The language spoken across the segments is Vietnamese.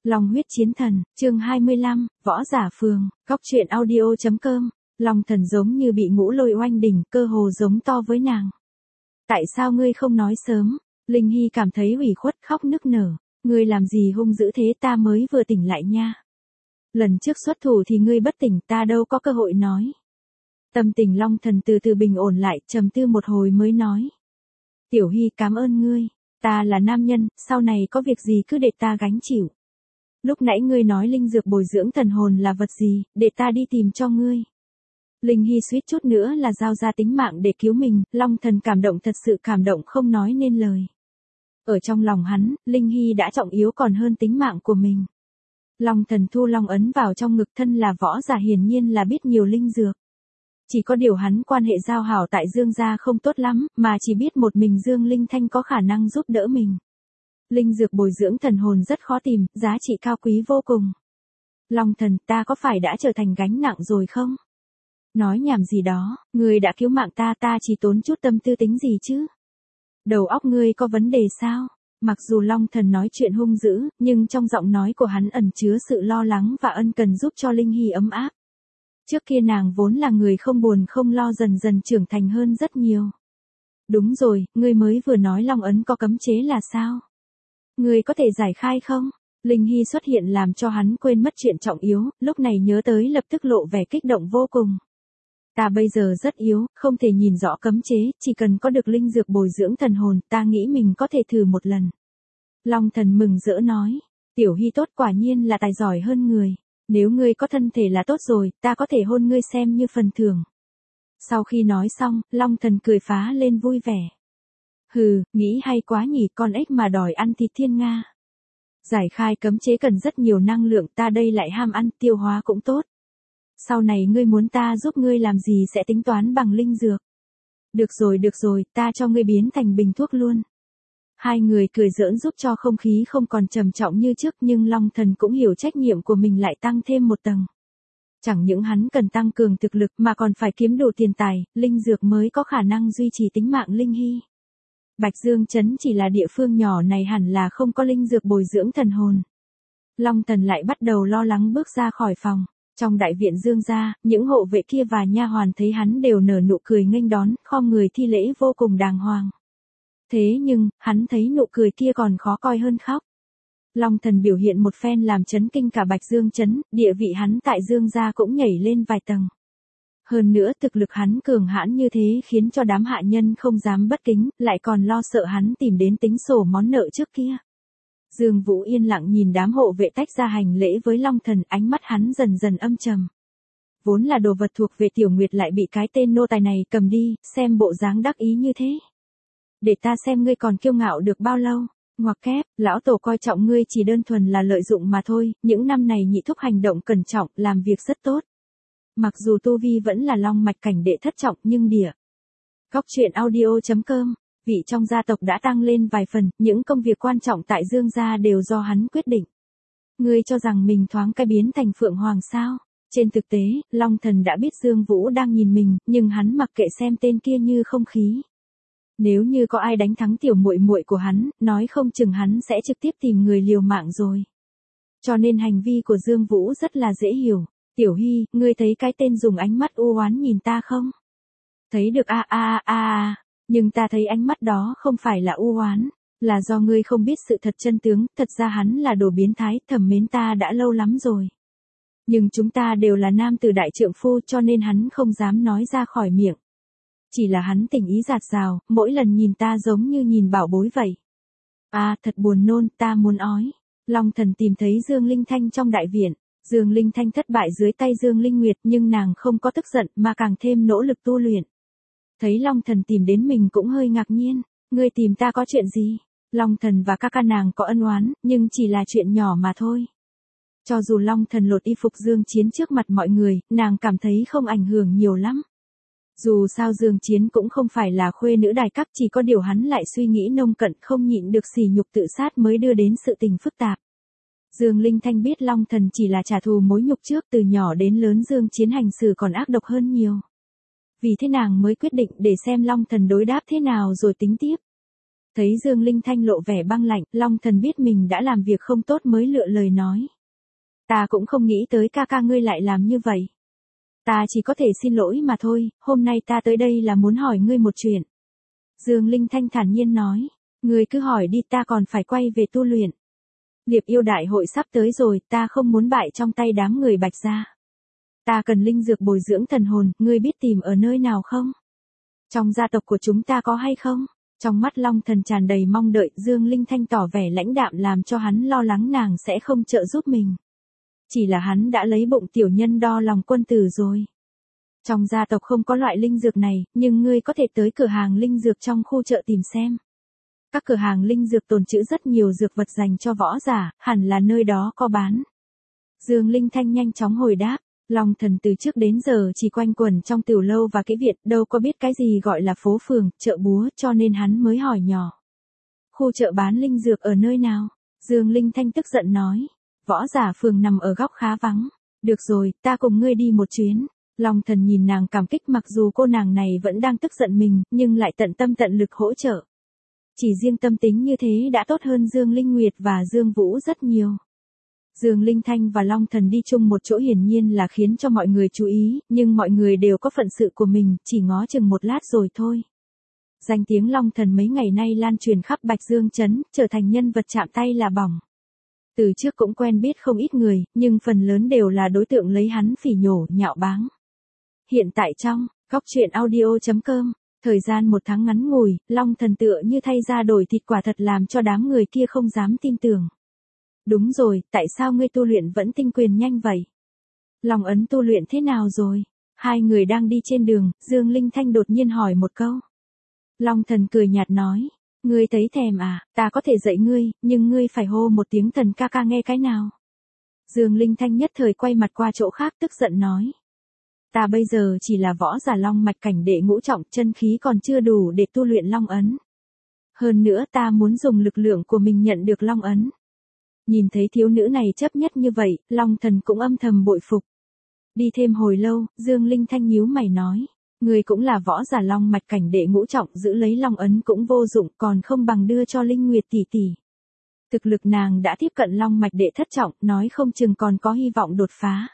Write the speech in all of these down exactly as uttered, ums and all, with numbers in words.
Long huyết chiến thần, chương hai mươi lăm, võ giả phường, góc truyện audio.com. Long thần giống như bị ngũ lôi oanh đỉnh, cơ hồ giống to với nàng. Tại sao ngươi không nói sớm? Linh Hy cảm thấy ủy khuất khóc nức nở. Ngươi làm gì hung dữ thế, ta mới vừa tỉnh lại nha. Lần trước xuất thủ thì ngươi bất tỉnh, ta đâu có cơ hội nói. Tâm tình Long thần từ từ bình ổn lại, trầm tư một hồi mới nói. Tiểu Hy cảm ơn ngươi, ta là nam nhân, sau này có việc gì cứ để ta gánh chịu. Lúc nãy ngươi nói linh dược bồi dưỡng thần hồn là vật gì, để ta đi tìm cho ngươi. Linh Hy suýt chút nữa là giao ra tính mạng để cứu mình, Long thần cảm động, thật sự cảm động không nói nên lời. Ở trong lòng hắn, Linh Hy đã trọng yếu còn hơn tính mạng của mình. Long thần thu long ấn vào trong ngực, thân là võ giả hiển nhiên là biết nhiều linh dược. Chỉ có điều hắn quan hệ giao hảo tại Dương gia không tốt lắm, mà chỉ biết một mình Dương Linh Thanh có khả năng giúp đỡ mình. Linh dược bồi dưỡng thần hồn rất khó tìm, giá trị cao quý vô cùng. Long thần, ta có phải đã trở thành gánh nặng rồi không? Nói nhảm gì đó, ngươi đã cứu mạng ta, ta chỉ tốn chút tâm tư tính gì chứ? Đầu óc ngươi có vấn đề sao? Mặc dù Long thần nói chuyện hung dữ, nhưng trong giọng nói của hắn ẩn chứa sự lo lắng và ân cần giúp cho Linh Hy ấm áp. Trước kia nàng vốn là người không buồn không lo, dần dần trưởng thành hơn rất nhiều. Đúng rồi, ngươi mới vừa nói long ấn có cấm chế là sao? Ngươi có thể giải khai không? Linh Hy xuất hiện làm cho hắn quên mất chuyện trọng yếu, lúc này nhớ tới lập tức lộ vẻ kích động vô cùng. Ta bây giờ rất yếu, không thể nhìn rõ cấm chế, chỉ cần có được linh dược bồi dưỡng thần hồn, ta nghĩ mình có thể thử một lần. Long thần mừng rỡ nói, Tiểu Hy tốt, quả nhiên là tài giỏi hơn người. Nếu ngươi có thân thể là tốt rồi, ta có thể hôn ngươi xem như phần thưởng. Sau khi nói xong, Long thần cười phá lên vui vẻ. Hừ, nghĩ hay quá nhỉ, con ếch mà đòi ăn thịt thiên nga. Giải khai cấm chế cần rất nhiều năng lượng, ta đây lại ham ăn, tiêu hóa cũng tốt. Sau này ngươi muốn ta giúp ngươi làm gì sẽ tính toán bằng linh dược. Được rồi được rồi, ta cho ngươi biến thành bình thuốc luôn. Hai người cười giỡn giúp cho không khí không còn trầm trọng như trước, nhưng Long thần cũng hiểu trách nhiệm của mình lại tăng thêm một tầng. Chẳng những hắn cần tăng cường thực lực mà còn phải kiếm đủ tiền tài, linh dược mới có khả năng duy trì tính mạng Linh Hy. Bạch Dương Trấn chỉ là địa phương nhỏ này, hẳn là không có linh dược bồi dưỡng thần hồn. Long thần lại bắt đầu lo lắng bước ra khỏi phòng. Trong đại viện Dương gia, những hộ vệ kia và nha hoàn thấy hắn đều nở nụ cười nghênh đón, khom người thi lễ vô cùng đàng hoàng. Thế nhưng, hắn thấy nụ cười kia còn khó coi hơn khóc. Long thần biểu hiện một phen làm chấn kinh cả Bạch Dương Trấn, địa vị hắn tại Dương gia cũng nhảy lên vài tầng. Hơn nữa thực lực hắn cường hãn như thế khiến cho đám hạ nhân không dám bất kính, lại còn lo sợ hắn tìm đến tính sổ món nợ trước kia. Dương Vũ yên lặng nhìn đám hộ vệ tách ra hành lễ với Long thần, ánh mắt hắn dần dần âm trầm. Vốn là đồ vật thuộc về Tiểu Nguyệt lại bị cái tên nô tài này cầm đi, xem bộ dáng đắc ý như thế. Để ta xem ngươi còn kiêu ngạo được bao lâu. Ngoặc kép, lão tổ coi trọng ngươi chỉ đơn thuần là lợi dụng mà thôi, những năm này nhị thúc hành động cẩn trọng, làm việc rất tốt. Mặc dù tu vi vẫn là long mạch cảnh đệ thất trọng nhưng địa. Góc truyện audio.com, vị trong gia tộc đã tăng lên vài phần, những công việc quan trọng tại Dương gia đều do hắn quyết định. Ngươi cho rằng mình thoáng cái biến thành Phượng Hoàng sao? Trên thực tế, Long thần đã biết Dương Vũ đang nhìn mình, nhưng hắn mặc kệ xem tên kia như không khí. Nếu như có ai đánh thắng tiểu muội muội của hắn, nói không chừng hắn sẽ trực tiếp tìm người liều mạng rồi. Cho nên hành vi của Dương Vũ rất là dễ hiểu. Tiểu Hy, ngươi thấy cái tên dùng ánh mắt u oán nhìn ta không? Thấy được a a a a, nhưng ta thấy ánh mắt đó không phải là u oán, là do ngươi không biết sự thật chân tướng, thật ra hắn là đồ biến thái, thầm mến ta đã lâu lắm rồi. Nhưng chúng ta đều là nam tử đại trượng phu cho nên hắn không dám nói ra khỏi miệng. Chỉ là hắn tình ý dạt dào, mỗi lần nhìn ta giống như nhìn bảo bối vậy. À, thật buồn nôn, ta muốn ói. Long thần tìm thấy Dương Linh Thanh trong đại viện. Dương Linh Thanh thất bại dưới tay Dương Linh Nguyệt, nhưng nàng không có tức giận mà càng thêm nỗ lực tu luyện. Thấy Long thần tìm đến mình cũng hơi ngạc nhiên. Ngươi tìm ta có chuyện gì? Long thần và ca ca nàng có ân oán, nhưng chỉ là chuyện nhỏ mà thôi. Cho dù Long thần lột y phục Dương Chiến trước mặt mọi người, nàng cảm thấy không ảnh hưởng nhiều lắm. Dù sao Dương Chiến cũng không phải là khuê nữ đài cấp, chỉ có điều hắn lại suy nghĩ nông cận, không nhịn được sỉ nhục tự sát mới đưa đến sự tình phức tạp. Dương Linh Thanh biết Long thần chỉ là trả thù mối nhục trước, từ nhỏ đến lớn Dương Chiến hành xử còn ác độc hơn nhiều. Vì thế nàng mới quyết định để xem Long thần đối đáp thế nào rồi tính tiếp. Thấy Dương Linh Thanh lộ vẻ băng lạnh, Long Thần biết mình đã làm việc không tốt mới lựa lời nói. Ta cũng không nghĩ tới ca ca ngươi lại làm như vậy. Ta chỉ có thể xin lỗi mà thôi, hôm nay ta tới đây là muốn hỏi ngươi một chuyện. Dương Linh Thanh thản nhiên nói, ngươi cứ hỏi đi, ta còn phải quay về tu luyện. Liệp yêu đại hội sắp tới rồi, ta không muốn bại trong tay đám người Bạch gia. Ta cần linh dược bồi dưỡng thần hồn, ngươi biết tìm ở nơi nào không? Trong gia tộc của chúng ta có hay không? Trong mắt Long Thần tràn đầy mong đợi, Dương Linh Thanh tỏ vẻ lãnh đạm làm cho hắn lo lắng nàng sẽ không trợ giúp mình. Chỉ là hắn đã lấy bụng tiểu nhân đo lòng quân tử rồi. Trong gia tộc không có loại linh dược này, nhưng ngươi có thể tới cửa hàng linh dược trong khu chợ tìm xem. Các cửa hàng linh dược tồn trữ rất nhiều dược vật dành cho võ giả, hẳn là nơi đó có bán. Dương Linh Thanh nhanh chóng hồi đáp, Long Thần từ trước đến giờ chỉ quanh quẩn trong tiểu lâu và cái viện, đâu có biết cái gì gọi là phố phường, chợ búa, cho nên hắn mới hỏi nhỏ. Khu chợ bán linh dược ở nơi nào? Dương Linh Thanh tức giận nói, võ giả phường nằm ở góc khá vắng. Được rồi, ta cùng ngươi đi một chuyến. Long Thần nhìn nàng cảm kích, mặc dù cô nàng này vẫn đang tức giận mình, nhưng lại tận tâm tận lực hỗ trợ. Chỉ riêng tâm tính như thế đã tốt hơn Dương Linh Nguyệt và Dương Vũ rất nhiều. Dương Linh Thanh và Long Thần đi chung một chỗ hiển nhiên là khiến cho mọi người chú ý, nhưng mọi người đều có phận sự của mình, chỉ ngó chừng một lát rồi thôi. Danh tiếng Long Thần mấy ngày nay lan truyền khắp Bạch Dương Trấn, trở thành nhân vật chạm tay là bỏng. Từ trước cũng quen biết không ít người, nhưng phần lớn đều là đối tượng lấy hắn phỉ nhổ, nhạo báng. Hiện tại trong, góc truyện audio chấm com, thời gian một tháng ngắn ngủi, Long Thần tựa như thay ra đổi thịt, quả thật làm cho đám người kia không dám tin tưởng. Đúng rồi, tại sao ngươi tu luyện vẫn tinh quyền nhanh vậy? Long ấn tu luyện thế nào rồi? Hai người đang đi trên đường, Dương Linh Thanh đột nhiên hỏi một câu. Long Thần cười nhạt nói, ngươi thấy thèm à, ta có thể dạy ngươi, nhưng ngươi phải hô một tiếng thần ca ca nghe cái nào. Dương Linh Thanh nhất thời quay mặt qua chỗ khác, tức giận nói. Ta bây giờ chỉ là võ giả long mạch cảnh đệ ngũ trọng, chân khí còn chưa đủ để tu luyện long ấn. Hơn nữa ta muốn dùng lực lượng của mình nhận được long ấn. Nhìn thấy thiếu nữ này chấp nhất như vậy, Long Thần cũng âm thầm bội phục. Đi thêm hồi lâu, Dương Linh Thanh nhíu mày nói, người cũng là võ giả long mạch cảnh đệ ngũ trọng, giữ lấy long ấn cũng vô dụng, còn không bằng đưa cho Linh Nguyệt tỷ tỷ. Thực lực nàng đã tiếp cận long mạch đệ thất trọng, nói không chừng còn có hy vọng đột phá.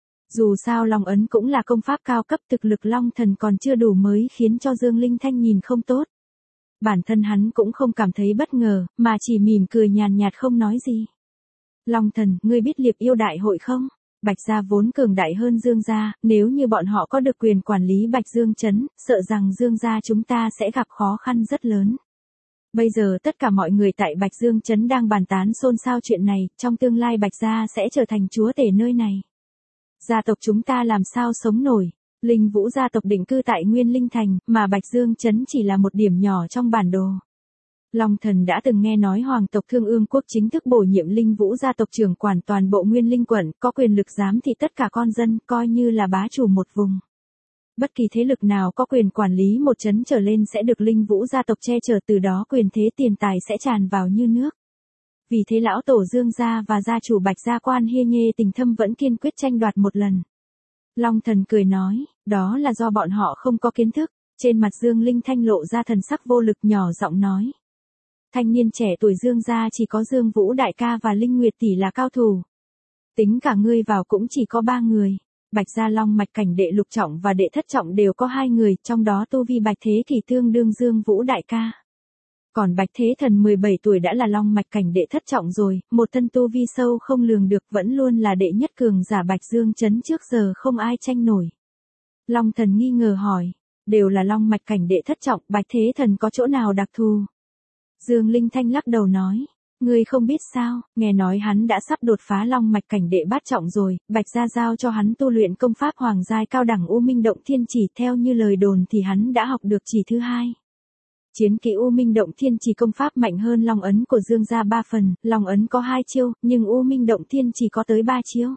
Dù sao long ấn cũng là công pháp cao cấp, thực lực Long Thần còn chưa đủ mới khiến cho Dương Linh Thanh nhìn không tốt. Bản thân hắn cũng không cảm thấy bất ngờ, mà chỉ mỉm cười nhàn nhạt không nói gì. Long Thần, ngươi biết Liệp yêu đại hội không? Bạch gia vốn cường đại hơn Dương gia, nếu như bọn họ có được quyền quản lý Bạch Dương Trấn, sợ rằng Dương gia chúng ta sẽ gặp khó khăn rất lớn. Bây giờ tất cả mọi người tại Bạch Dương Trấn đang bàn tán xôn xao chuyện này, trong tương lai Bạch gia sẽ trở thành chúa tể nơi này. Gia tộc chúng ta làm sao sống nổi? Linh Vũ gia tộc định cư tại Nguyên Linh Thành, mà Bạch Dương Trấn chỉ là một điểm nhỏ trong bản đồ. Long Thần đã từng nghe nói Hoàng tộc Thương Ương Quốc chính thức bổ nhiệm Linh Vũ gia tộc trưởng quản toàn bộ Nguyên Linh quận, có quyền lực giám thị tất cả con dân, coi như là bá chủ một vùng. Bất kỳ thế lực nào có quyền quản lý một trấn trở lên sẽ được Linh Vũ gia tộc che chở, từ đó quyền thế tiền tài sẽ tràn vào như nước. Vì thế lão tổ Dương gia và gia chủ Bạch gia Quan Hiê Nghê tình thâm vẫn kiên quyết tranh đoạt một lần. Long Thần cười nói, đó là do bọn họ không có kiến thức. Trên mặt Dương Linh Thanh lộ ra thần sắc vô lực, nhỏ giọng nói. Thanh niên trẻ tuổi Dương gia chỉ có Dương Vũ đại ca và Linh Nguyệt tỷ là cao thủ. Tính cả ngươi vào cũng chỉ có ba người. Bạch gia long mạch cảnh đệ lục trọng và đệ thất trọng đều có hai người, trong đó tu vi Bạch Thế Kỷ tương đương Dương Vũ đại ca. Còn Bạch Thế Thần mười bảy tuổi đã là long mạch cảnh đệ thất trọng rồi, một thân tu vi sâu không lường được, vẫn luôn là đệ nhất cường giả Bạch Dương Trấn, trước giờ không ai tranh nổi. Long Thần nghi ngờ hỏi, đều là long mạch cảnh đệ thất trọng, Bạch Thế Thần có chỗ nào đặc thù? Dương Linh Thanh lắc đầu nói, ngươi không biết sao, nghe nói hắn đã sắp đột phá long mạch cảnh đệ bát trọng rồi, Bạch gia giao cho hắn tu luyện công pháp hoàng giai cao đẳng U Minh Động Thiên Chỉ, theo như lời đồn thì hắn đã học được chỉ thứ hai. Chiến kỹ U Minh Động Thiên Chỉ công pháp mạnh hơn Long ấn của Dương gia ba phần, Long ấn có hai chiêu, nhưng U Minh Động Thiên Chỉ có tới ba chiêu.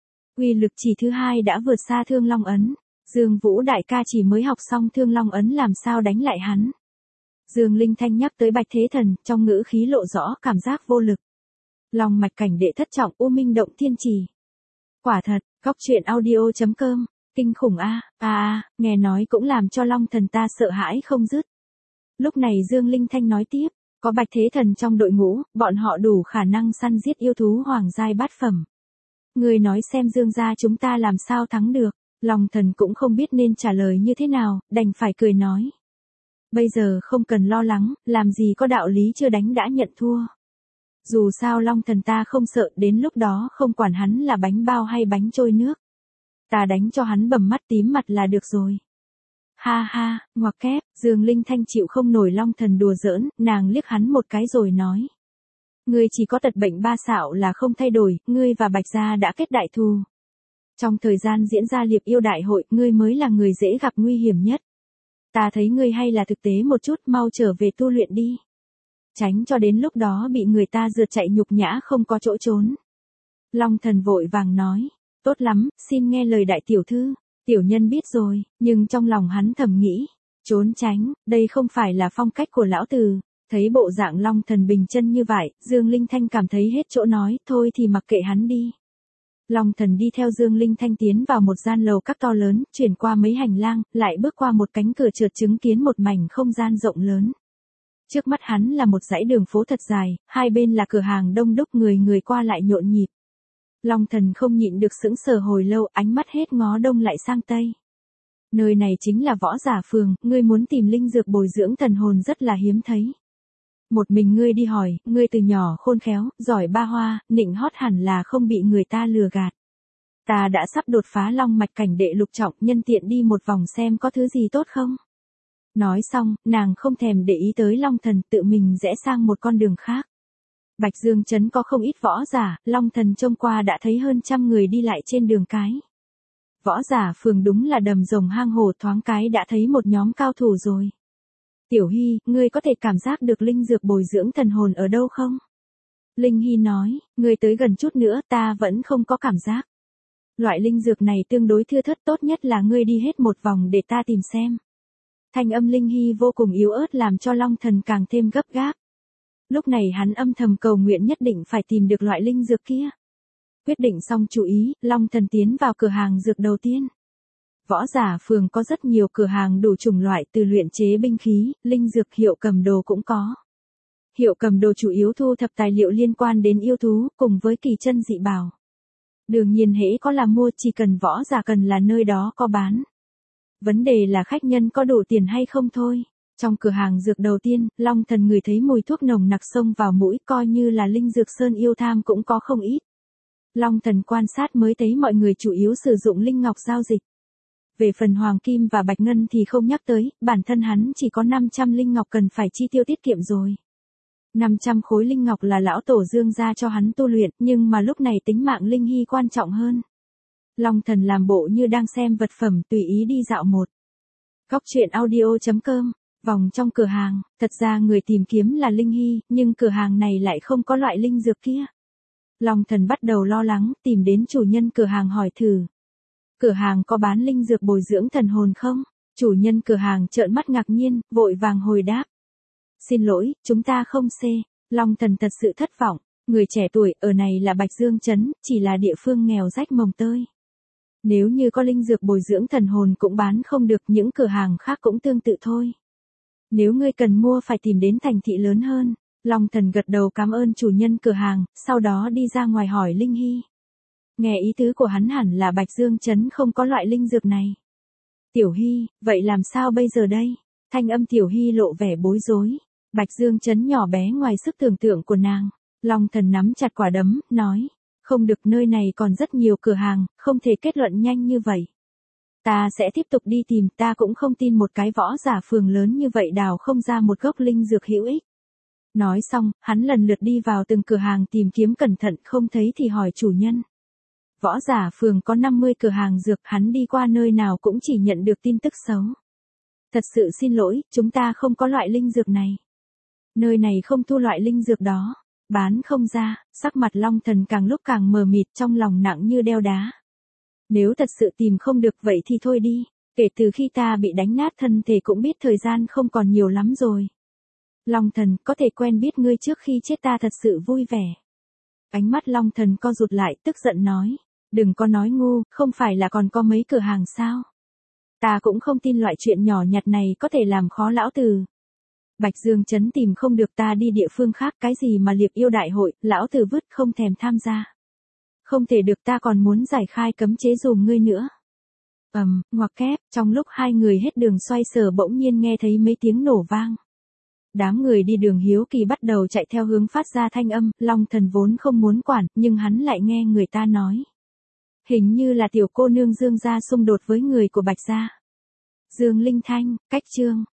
Uy lực chỉ thứ hai đã vượt xa Thương Long ấn. Dương Vũ đại ca chỉ mới học xong Thương Long ấn làm sao đánh lại hắn. Dương Linh Thanh nhắc tới Bạch Thế Thần, trong ngữ khí lộ rõ cảm giác vô lực. Long mạch cảnh đệ thất trọng, U Minh Động Thiên Chỉ. Quả thật, góc truyện audio chấm com, kinh khủng a, a a, nghe nói cũng làm cho Long Thần ta sợ hãi không dứt. Lúc này Dương Linh Thanh nói tiếp, Có Bạch Thế Thần trong đội ngũ, bọn họ đủ khả năng săn giết yêu thú hoàng giai bát phẩm. Ngươi nói xem Dương gia chúng ta làm sao thắng được, Long Thần cũng không biết nên trả lời như thế nào, đành phải cười nói. Bây giờ không cần lo lắng, làm gì có đạo lý chưa đánh đã nhận thua. Dù sao Long Thần ta không sợ, đến lúc đó không quản hắn là bánh bao hay bánh trôi nước. Ta đánh cho hắn bầm mắt tím mặt là được rồi. Ha ha, ngoặc kép, Dương Linh Thanh chịu không nổi Long Thần đùa giỡn, nàng liếc hắn một cái rồi nói. Ngươi chỉ có tật bệnh ba xạo là không thay đổi, ngươi và Bạch gia đã kết đại thù. Trong thời gian diễn ra liệp yêu đại hội, ngươi mới là người dễ gặp nguy hiểm nhất. Ta thấy ngươi hay là thực tế một chút, mau trở về tu luyện đi. Tránh cho đến lúc đó bị người ta rượt chạy nhục nhã không có chỗ trốn. Long Thần vội vàng nói, tốt lắm, xin nghe lời đại tiểu thư. Tiểu nhân biết rồi, nhưng trong lòng hắn thầm nghĩ, trốn tránh, đây không phải là phong cách của lão tử. Thấy bộ dạng Long Thần bình chân như vậy, Dương Linh Thanh cảm thấy hết chỗ nói, thôi thì mặc kệ hắn đi. Long Thần đi theo Dương Linh Thanh tiến vào một gian lầu các to lớn, chuyển qua mấy hành lang, lại bước qua một cánh cửa trượt chứng kiến một mảnh không gian rộng lớn. Trước mắt hắn là một dãy đường phố thật dài, hai bên là cửa hàng đông đúc người người qua lại nhộn nhịp. Long Thần không nhịn được sững sờ hồi lâu, ánh mắt hết ngó đông lại sang tây. Nơi này chính là Võ Giả Phường, ngươi muốn tìm linh dược bồi dưỡng thần hồn rất là hiếm thấy. Một mình ngươi đi hỏi, ngươi từ nhỏ khôn khéo, giỏi ba hoa, nịnh hót hẳn là không bị người ta lừa gạt. Ta đã sắp đột phá long mạch cảnh đệ lục trọng, nhân tiện đi một vòng xem có thứ gì tốt không. Nói xong, nàng không thèm để ý tới Long Thần, tự mình rẽ sang một con đường khác. Bạch Dương trấn có không ít võ giả, Long Thần trông qua đã thấy hơn trăm người đi lại trên đường cái. Võ Giả Phường đúng là đầm rồng hang hổ, thoáng cái đã thấy một nhóm cao thủ rồi. Tiểu Hy, ngươi có thể cảm giác được linh dược bồi dưỡng thần hồn ở đâu không? Linh Hy nói, ngươi tới gần chút nữa, ta vẫn không có cảm giác. Loại linh dược này tương đối thưa thớt, tốt nhất là ngươi đi hết một vòng để ta tìm xem. Thanh âm Linh Hy vô cùng yếu ớt làm cho Long Thần càng thêm gấp gáp. Lúc này hắn âm thầm cầu nguyện nhất định phải tìm được loại linh dược kia. Quyết định xong chú ý, Long Thần tiến vào cửa hàng dược đầu tiên. Võ Giả Phường có rất nhiều cửa hàng đủ chủng loại, từ luyện chế binh khí, linh dược, hiệu cầm đồ cũng có. Hiệu cầm đồ chủ yếu thu thập tài liệu liên quan đến yêu thú, cùng với kỳ chân dị bảo. Đương nhiên hễ có là mua, chỉ cần võ giả cần là nơi đó có bán. Vấn đề là khách nhân có đủ tiền hay không thôi. Trong cửa hàng dược đầu tiên, Long Thần ngửi thấy mùi thuốc nồng nặc xông vào mũi, coi như là linh dược sơn yêu tham cũng có không ít. Long Thần quan sát mới thấy mọi người chủ yếu sử dụng linh ngọc giao dịch. Về phần hoàng kim và bạch ngân thì không nhắc tới, bản thân hắn chỉ có năm trăm linh ngọc cần phải chi tiêu tiết kiệm rồi. năm trăm khối linh ngọc là lão tổ Dương gia cho hắn tu luyện, nhưng mà lúc này tính mạng Linh Hy quan trọng hơn. Long Thần làm bộ như đang xem vật phẩm, tùy ý đi dạo một. Góc truyện audio chấm com, vòng trong cửa hàng, thật ra người tìm kiếm là Linh Hy, nhưng cửa hàng này lại không có loại linh dược kia. Long Thần bắt đầu lo lắng, tìm đến chủ nhân cửa hàng hỏi thử. Cửa hàng có bán linh dược bồi dưỡng thần hồn không? Chủ nhân cửa hàng trợn mắt ngạc nhiên, vội vàng hồi đáp. Xin lỗi, chúng ta không xê. Long Thần thật sự thất vọng, người trẻ tuổi ở này là Bạch Dương trấn, chỉ là địa phương nghèo rách mồng tơi. Nếu như có linh dược bồi dưỡng thần hồn cũng bán không được, những cửa hàng khác cũng tương tự thôi. Nếu ngươi cần mua phải tìm đến thành thị lớn hơn. Long Thần gật đầu cảm ơn chủ nhân cửa hàng, sau đó đi ra ngoài hỏi Linh Hy. Nghe ý tứ của hắn hẳn là Bạch Dương trấn không có loại linh dược này. Tiểu Hy, vậy làm sao bây giờ đây? Thanh âm Tiểu Hy lộ vẻ bối rối. Bạch Dương trấn nhỏ bé ngoài sức tưởng tượng của nàng. Long Thần nắm chặt quả đấm, nói. Không được, nơi này còn rất nhiều cửa hàng, không thể kết luận nhanh như vậy. Ta sẽ tiếp tục đi tìm, ta cũng không tin một cái Võ Giả Phường lớn như vậy đào không ra một gốc linh dược hữu ích. Nói xong, hắn lần lượt đi vào từng cửa hàng tìm kiếm cẩn thận, không thấy thì hỏi chủ nhân. Võ Giả Phường có năm mươi cửa hàng dược, hắn đi qua nơi nào cũng chỉ nhận được tin tức xấu. Thật sự xin lỗi, chúng ta không có loại linh dược này. Nơi này không thu loại linh dược đó, bán không ra. Sắc mặt Long Thần càng lúc càng mờ mịt, trong lòng nặng như đeo đá. Nếu thật sự tìm không được vậy thì thôi đi, kể từ khi ta bị đánh nát thân thể cũng biết thời gian không còn nhiều lắm rồi. Long Thần, có thể quen biết ngươi trước khi chết ta thật sự vui vẻ. Ánh mắt Long Thần co rụt lại, tức giận nói. Đừng có nói ngu, không phải là còn có mấy cửa hàng sao? Ta cũng không tin loại chuyện nhỏ nhặt này có thể làm khó lão tử. Bạch Dương Trấn tìm không được ta đi địa phương khác, cái gì mà liệp yêu đại hội, lão tử vứt không thèm tham gia. Không thể được, ta còn muốn giải khai cấm chế dùm ngươi nữa. Ầm, um, ngoặc kép, trong lúc hai người hết đường xoay sở bỗng nhiên nghe thấy mấy tiếng nổ vang. Đám người đi đường hiếu kỳ bắt đầu chạy theo hướng phát ra thanh âm, Long Thần vốn không muốn quản, nhưng hắn lại nghe người ta nói. Hình như là tiểu cô nương Dương gia xung đột với người của Bạch gia. Dương Linh Thanh, cách chương,